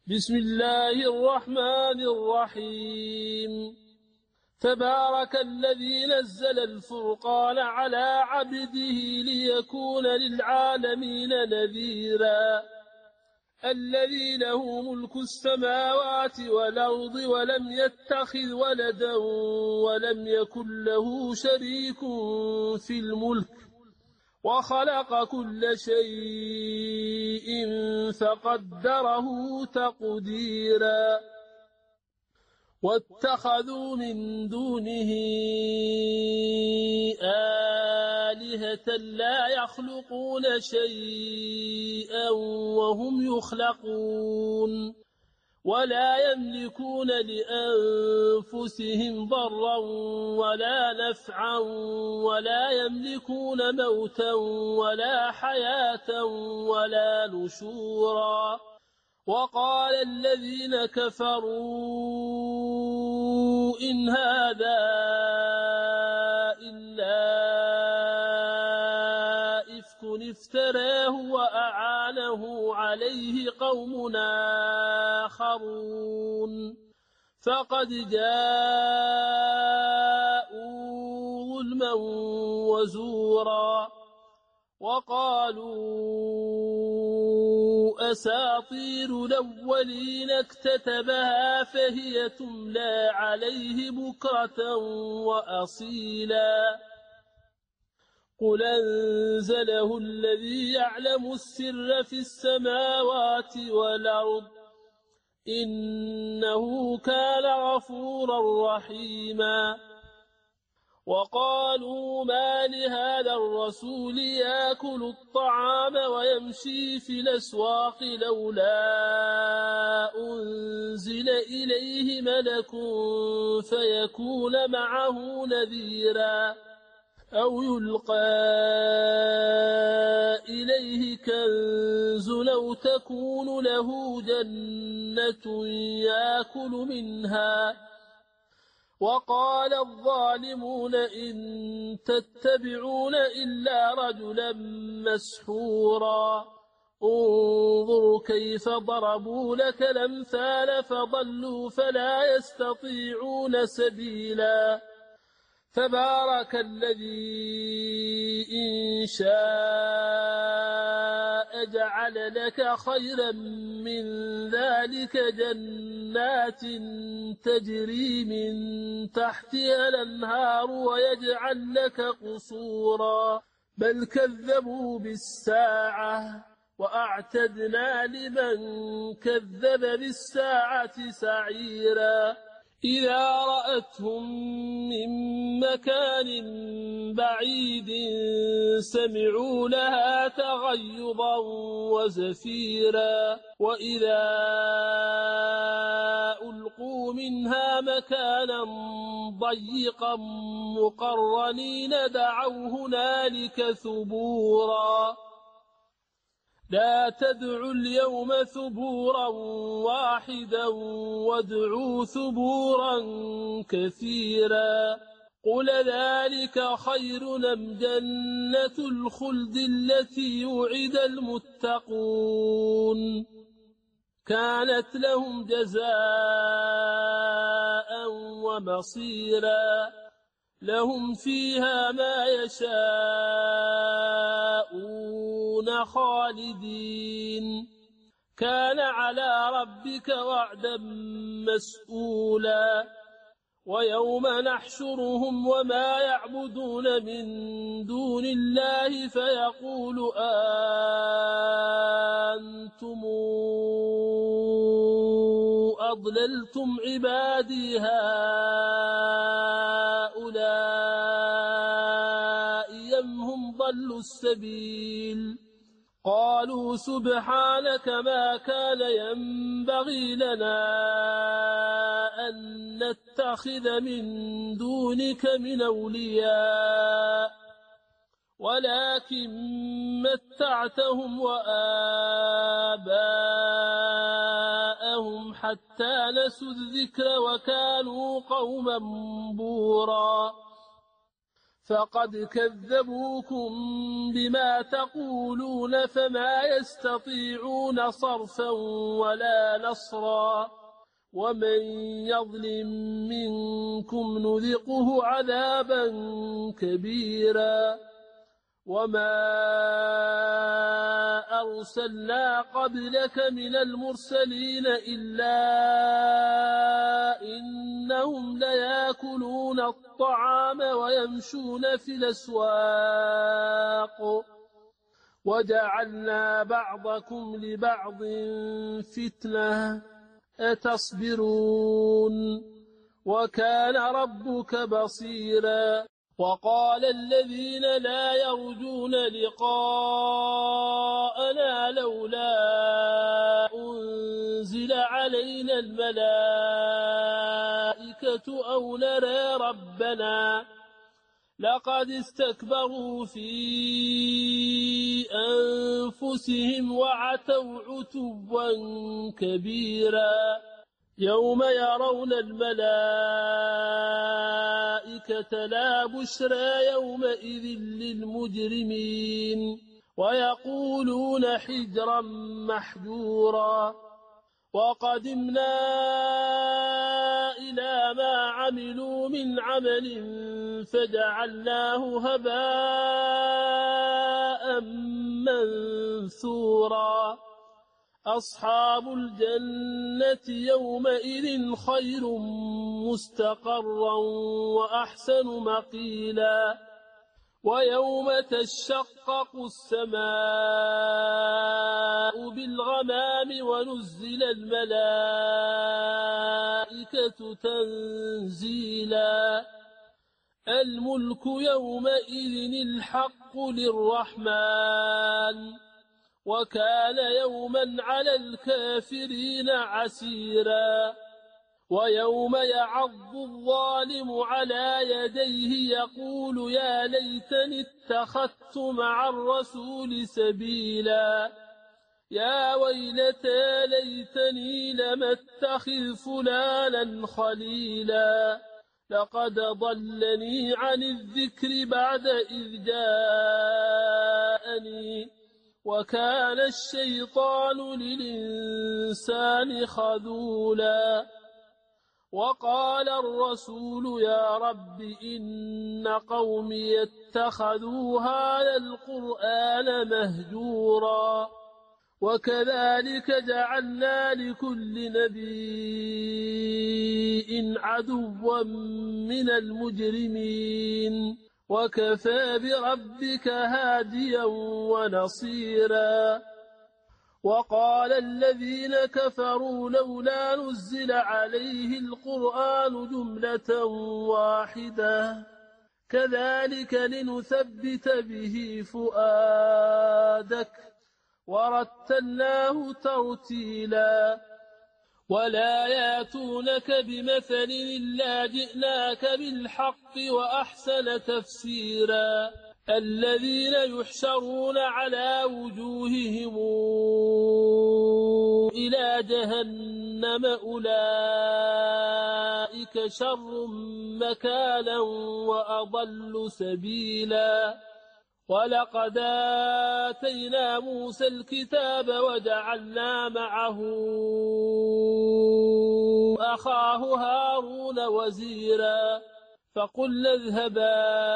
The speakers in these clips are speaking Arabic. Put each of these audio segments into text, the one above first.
بسم الله الرحمن الرحيم تبارك الذي نزل الفرقان على عبده ليكون للعالمين نذيرا الذي له ملك السماوات والأرض ولم يتخذ ولدا ولم يكن له شريك في الملك وخلق كل شيء فقدره تقديرا واتخذوا من دونه آلهة لا يخلقون شيئا وهم يخلقون ولا يملكون لأنفسهم ضرا ولا نفعا ولا يملكون موتا ولا حياة ولا نشورا وقال الذين كفروا إن هذا إلا إفك افتراه وأعانه عليه قوم آخرون فقد جاءوا ظلما وزورا وقالوا أساطير الأولين اكتتبها فهي تملى عليه بكرة وأصيلا قل أنزله الذي يعلم السر في السماوات والأرض إنه كان غفورا رحيما وقالوا ما لهذا الرسول يأكل الطعام ويمشي في الأسواق لولا أنزل إليه ملك فيكون معه نذيرا أو يلقى إليه كنز أو تكون له جنة يأكل منها وقال الظالمون إن تتبعون إلا رجلا مسحورا انظر كيف ضربوا لك الأمثال فضلوا فلا يستطيعون سبيلا تبارك الذي إن شاء جعل لك خيرا من ذلك جنات تجري من تحتها الأنهار ويجعل لك قصورا بل كذبوا بالساعة وأعتدنا لمن كذب بالساعة سعيرا إذا رأتهم من مكان بعيد سمعوا لها تغيظا وزفيرا وإذا ألقوا منها مكانا ضيقا مقرنين دعوا هنالك ثبورا لا تدعوا اليوم ثبورا واحدا وادعوا ثبورا كثيرا قل ذلك خير أم جنة الخلد التي وعد المتقون كانت لهم جزاء ومصيرا لهم فيها ما يشاءون خالدين كان على ربك وعدا مسئولا ويوم نحشرهم وما يعبدون من دون الله فيقول أنتم أضللتم عبادي هؤلاء أم هم ضلوا السبيل قالوا سبحانك ما كان ينبغي لنا أن نتخذ من دونك من أولياء ولكن متعتهم وآباءهم حتى نسوا الذكر وكانوا قوما بورا فقد كذبوكم بما تقولون فما يستطيعون صرفا ولا نصرا ومن يظلم منكم نذقه عذابا كبيرا وما أرسلنا قبلك من المرسلين إلا إنهم ليأكلون الطعام ويمشون في الأسواق وجعلنا بعضكم لبعض فتنة أتصبرون وكان ربك بصيرا وقال الذين لا يرجون لقاءنا لولا أنزل علينا الملائكة أو نرى ربنا لقد استكبروا في أنفسهم وعتوا عتوا كبيرا يوم يرون الملائكة لا بشرى يومئذ للمجرمين ويقولون حجرا محجورا وقدمنا إلى ما عملوا من عمل فجعلناه هباء منثورا أصحاب الجنة يومئذ خير مستقرا وأحسن مقيلا ويوم تشقق السماء بالغمام ونزل الملائكة تنزيلا الملك يومئذ الحق للرحمن وكان يوما على الكافرين عسيرا ويوم يعض الظالم على يديه يقول يا ليتني اتخذت مع الرسول سبيلا يا ويلتى ليتني لم اتخذ فلانا خليلا لقد ضلني عن الذكر بعد إذ جاءني وكان الشيطان للإنسان خذولا وقال الرسول يا رب إن قومي اتخذوا هذا القرآن مهجورا وكذلك جعلنا لكل نبي عدوا من المجرمين وكفى بربك هاديا ونصيرا وقال الذين كفروا لولا نزل عليه القرآن جملة واحدة كذلك لنثبت به فؤادك ورتلناه ترتيلا ولا ياتونك بمثل إلا جئناك بالحق وأحسن تفسيرا الذين يحشرون على وجوههم إلى جهنم أولئك شر مكانا وأضل سبيلا ولقد آتينا موسى الكتاب وجعلنا معه أخاه هارون وزيرا فقلنا اذهبا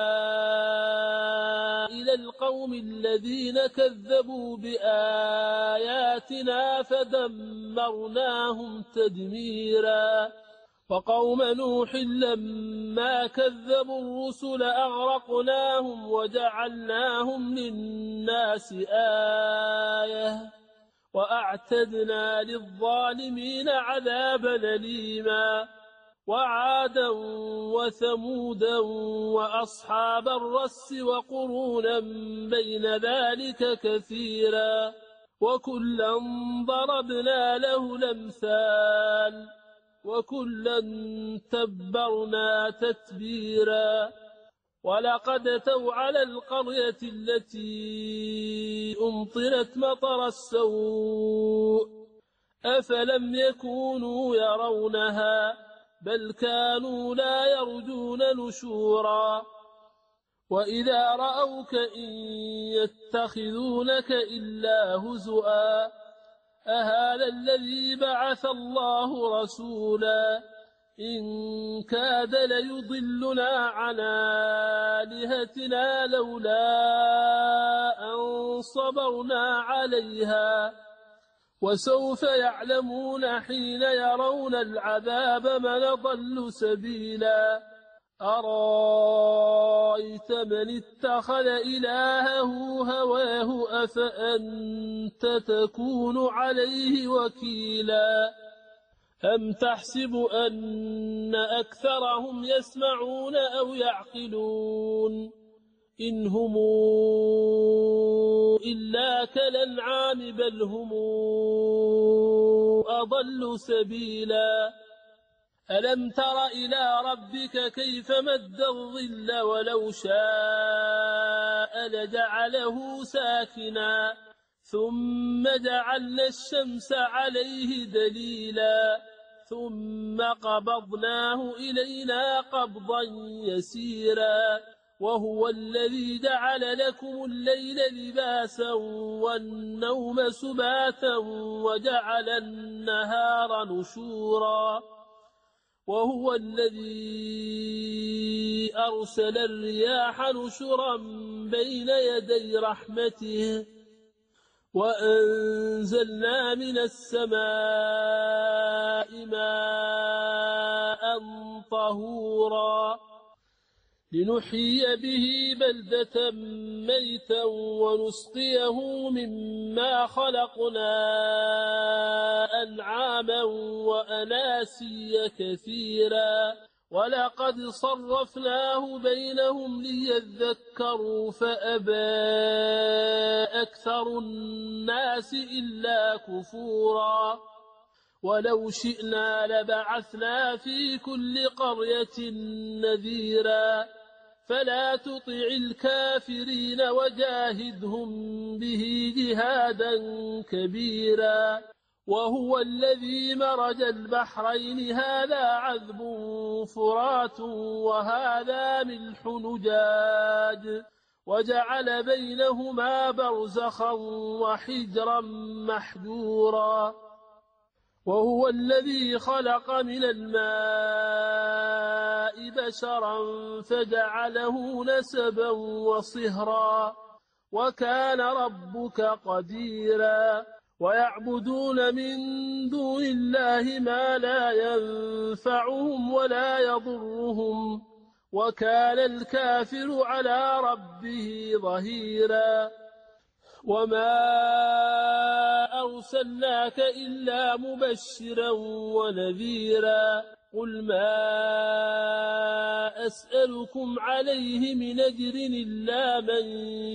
إلى القوم الذين كذبوا بآياتنا فدمرناهم تدميرا وقوم نوح لما كذبوا الرسل أغرقناهم وجعلناهم للناس آية وأعتدنا للظالمين عذابا أليما وعادا وثمودا وأصحاب الرس وقرونا بين ذلك كثيرا وكلا ضربنا له الأمثال وكلا تبرنا تتبيرا ولقد أتوا على القرية التي أمطرت مطر السوء أفلم يكونوا يرونها بل كانوا لا يرجون نشورا وإذا رأوك إن يتخذونك إلا هزؤا أهذا الذي بعث الله رسولا إن كاد ليضلنا عن آلهتنا لولا أن صبرنا عليها وسوف يعلمون حين يرون العذاب من ضل سبيلا أرأيت من اتخذ إلهه هواه أفأنت تكون عليه وكيلا أم تحسب أن أكثرهم يسمعون أو يعقلون إن هم إلا كالأنعام بل هم أضل سبيلا ألم تر إلى ربك كيف مد الظل ولو شاء لجعله ساكنا ثم جعلنا الشمس عليه دليلا ثم قبضناه إلينا قبضا يسيرا وهو الذي جعل لكم الليل لباسا والنوم سباتا وجعل النهار نشورا وهو الذي أرسل الرياح نشرا بين يدي رحمته وأنزلنا من السماء ماء طهورا لنحيي به بلدة ميتا ونسقيه مما خلقنا أنعاما وأناسيا كثيرا ولقد صرفناه بينهم ليذكروا فأبى أكثر الناس إلا كفورا ولو شئنا لبعثنا في كل قرية نذيرا فلا تطع الكافرين وجاهدهم به جهادا كبيرا وهو الذي مرج البحرين هذا عذب فرات وهذا ملح نجاج وجعل بينهما برزخا وحجرا محجورا وهو الذي خلق من الماء بشرا فجعله نسبا وصهرا وكان ربك قديرا ويعبدون من دون الله ما لا ينفعهم ولا يضرهم وكان الكافر على ربه ظهيرا وما أرسلناك إلا مبشرا ونذيرا قل ما أسألكم عليه من أجر إلا من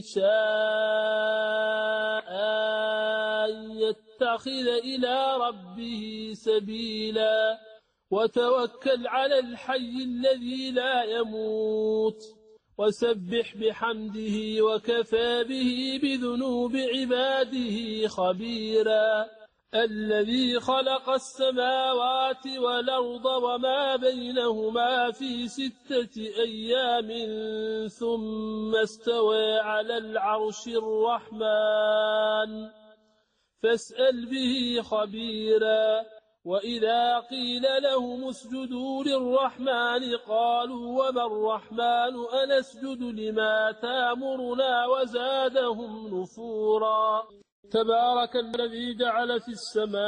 شاء أن يتخذ إلى ربه سبيلا وتوكل على الحي الذي لا يموت وسبح بحمده وكفى به بذنوب عباده خبيرا الذي خلق السماوات والأرض وما بينهما في 6 أيام ثم استوى على العرش الرحمن فاسأل به خبيرا وإذا قيل لهم اسجدوا للرحمن قالوا وما الرحمن أنسجد لما تامرنا وزادهم نفورا تبارك الذي جعل في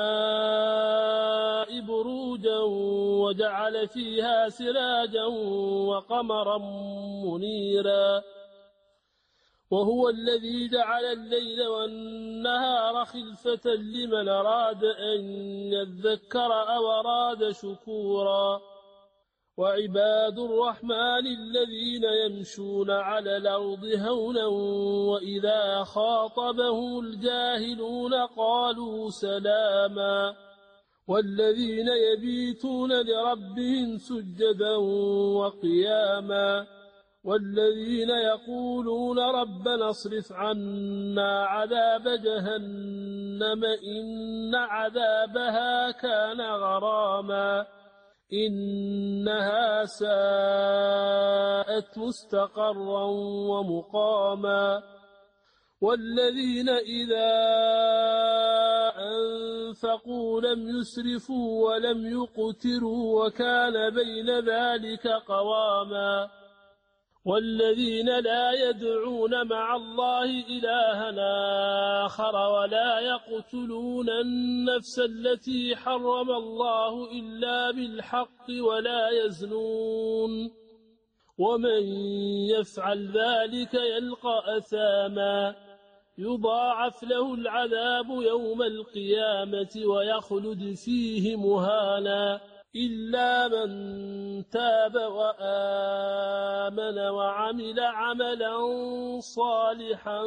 السماء بروجا وجعل فيها سراجا وقمرا منيرا وهو الذي جعل الليل والنهار خلفة لمن أراد أن يذكر أو أراد شكورا وعباد الرحمن الذين يمشون على الأرض هونا وإذا خاطبهم الجاهلون قالوا سلاما والذين يبيتون لربهم سجدا وقياما والذين يقولون ربنا اصرف عنا عذاب جهنم إن عذابها كان غراما إنها ساءت مستقرا ومقاما والذين إذا أنفقوا لم يسرفوا ولم يقتروا وكان بين ذلك قواما والذين لا يدعون مع الله إلها آخر ولا يقتلون النفس التي حرم الله إلا بالحق ولا يزنون ومن يفعل ذلك يلقى أثاما يضاعف له العذاب يوم القيامة ويخلد فيه مهانا إلا من تاب وآمن وعمل عملا صالحا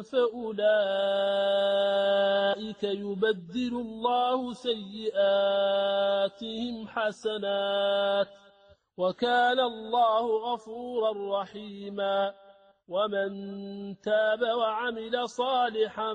فأولئك يبدل الله سيئاتهم حسنات وكان الله غفورا رحيما ومن تاب وعمل صالحا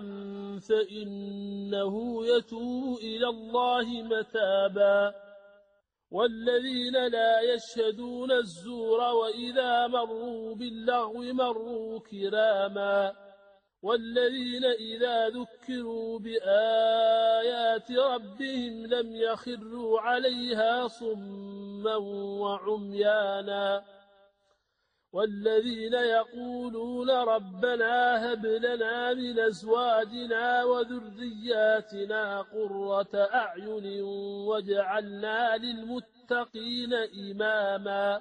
فإنه يتوب إلى الله متابا والذين لا يشهدون الزور وإذا مروا باللغو مروا كراما والذين إذا ذكروا بآيات ربهم لم يخروا عليها صما وعميانا والذين يقولون ربنا هب لنا من أزواجنا وذرياتنا قرة أعين واجعلنا للمتقين إماما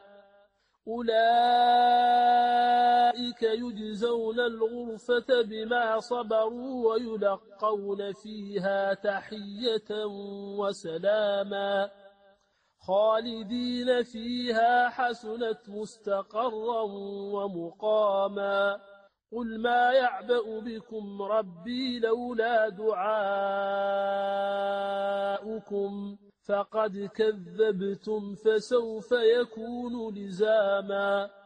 أولئك يجزون الغرفة بما صبروا ويلقون فيها تحية وسلاما خالدين فيها حسنت مستقرا ومقاما قل ما يعبأ بكم ربي لولا دعاؤكم فقد كذبتم فسوف يكون لزاما